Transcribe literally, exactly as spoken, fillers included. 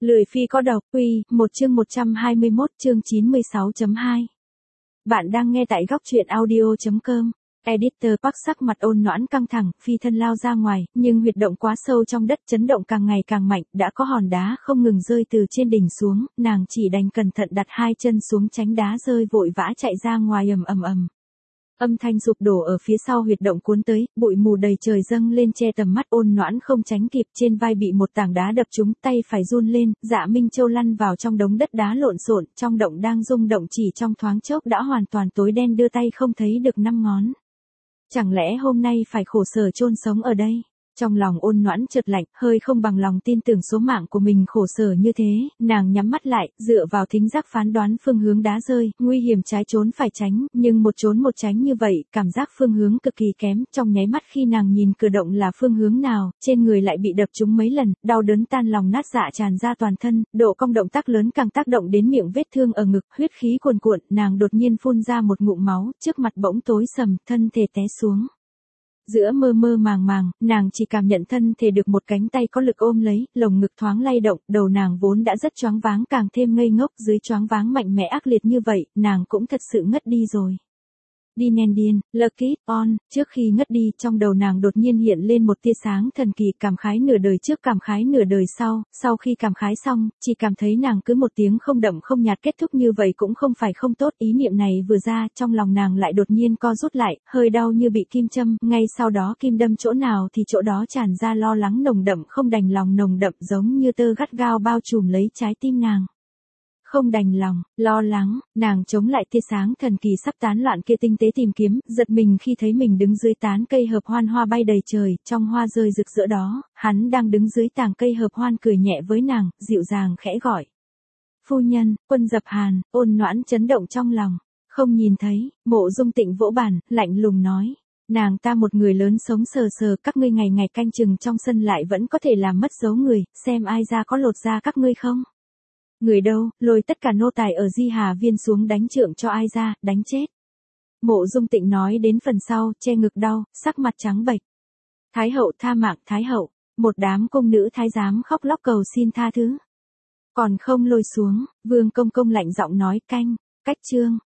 Lười phi có độc, uy, một chương một trăm hai mươi mốt chương chín mươi sáu chấm hai. Bạn đang nghe tại góc truyện audio.com. Editor Park sắc mặt ôn noãn căng thẳng, phi thân lao ra ngoài, nhưng huyệt động quá sâu trong đất, chấn động càng ngày càng mạnh, đã có hòn đá không ngừng rơi từ trên đỉnh xuống, nàng chỉ đành cẩn thận đặt hai chân xuống tránh đá rơi, vội vã chạy ra ngoài ầm ầm ầm. Âm thanh sụp đổ ở phía sau huyệt động cuốn tới, bụi mù đầy trời dâng lên che tầm mắt, ôn noãn không tránh kịp, trên vai bị một tảng đá đập trúng, tay phải run lên, Dạ Minh Châu lăn vào trong đống đất đá lộn xộn, trong động đang rung động chỉ trong thoáng chốc đã hoàn toàn tối đen, đưa tay không thấy được năm ngón. Chẳng lẽ hôm nay phải khổ sở chôn sống ở đây? Trong lòng ôn noãn chợt lạnh, hơi không bằng lòng tin tưởng số mạng của mình khổ sở như thế, nàng nhắm mắt lại, dựa vào thính giác phán đoán phương hướng đá rơi, nguy hiểm trái trốn phải tránh, nhưng một trốn một tránh như vậy, cảm giác phương hướng cực kỳ kém, trong nháy mắt khi nàng nhìn cửa động là phương hướng nào, trên người lại bị đập trúng mấy lần, đau đớn tan lòng nát dạ tràn ra toàn thân, độ cong động tác lớn càng tác động đến miệng vết thương ở ngực, huyết khí cuồn cuộn, nàng đột nhiên phun ra một ngụm máu, trước mặt bỗng tối sầm, thân thể té xuống. Giữa mơ mơ màng màng, nàng chỉ cảm nhận thân thể được một cánh tay có lực ôm lấy, lồng ngực thoáng lay động, đầu nàng vốn đã rất choáng váng càng thêm ngây ngốc, dưới choáng váng mạnh mẽ ác liệt như vậy, nàng cũng thật sự ngất đi rồi. Đi nền điên, Lucky on, trước khi ngất đi, trong đầu nàng đột nhiên hiện lên một tia sáng thần kỳ, cảm khái nửa đời trước, cảm khái nửa đời sau, sau khi cảm khái xong, chỉ cảm thấy nàng cứ một tiếng không đậm không nhạt, kết thúc như vậy cũng không phải không tốt, ý niệm này vừa ra, trong lòng nàng lại đột nhiên co rút lại, hơi đau như bị kim châm, ngay sau đó kim đâm chỗ nào thì chỗ đó tràn ra lo lắng nồng đậm, không đành lòng nồng đậm, giống như tơ gắt gao bao trùm lấy trái tim nàng. Không đành lòng, lo lắng, nàng chống lại tia sáng thần kỳ sắp tán loạn kia, tinh tế tìm kiếm, giật mình khi thấy mình đứng dưới tán cây hợp hoan, hoa bay đầy trời, trong hoa rơi rực rỡ đó, hắn đang đứng dưới tàng cây hợp hoan cười nhẹ với nàng, dịu dàng khẽ gọi. Phu nhân, Quân Dập Hàn, ôn noãn chấn động trong lòng, không nhìn thấy, Mộ Dung Tịnh vỗ bàn, lạnh lùng nói. Nàng ta một người lớn sống sờ sờ, các ngươi ngày ngày canh chừng trong sân lại vẫn có thể làm mất dấu người, xem ai ra có lột ra các ngươi không? Người đâu, lôi tất cả nô tài ở Di Hà Viên xuống đánh trượng cho ai ra, đánh chết. Mộ Dung Tịnh nói đến phần sau, che ngực đau, sắc mặt trắng bệch. Thái hậu tha mạng, Thái hậu, một đám cung nữ thái giám khóc lóc cầu xin tha thứ. Còn không lôi xuống, Vương Công Công lạnh giọng nói, canh, cách chương,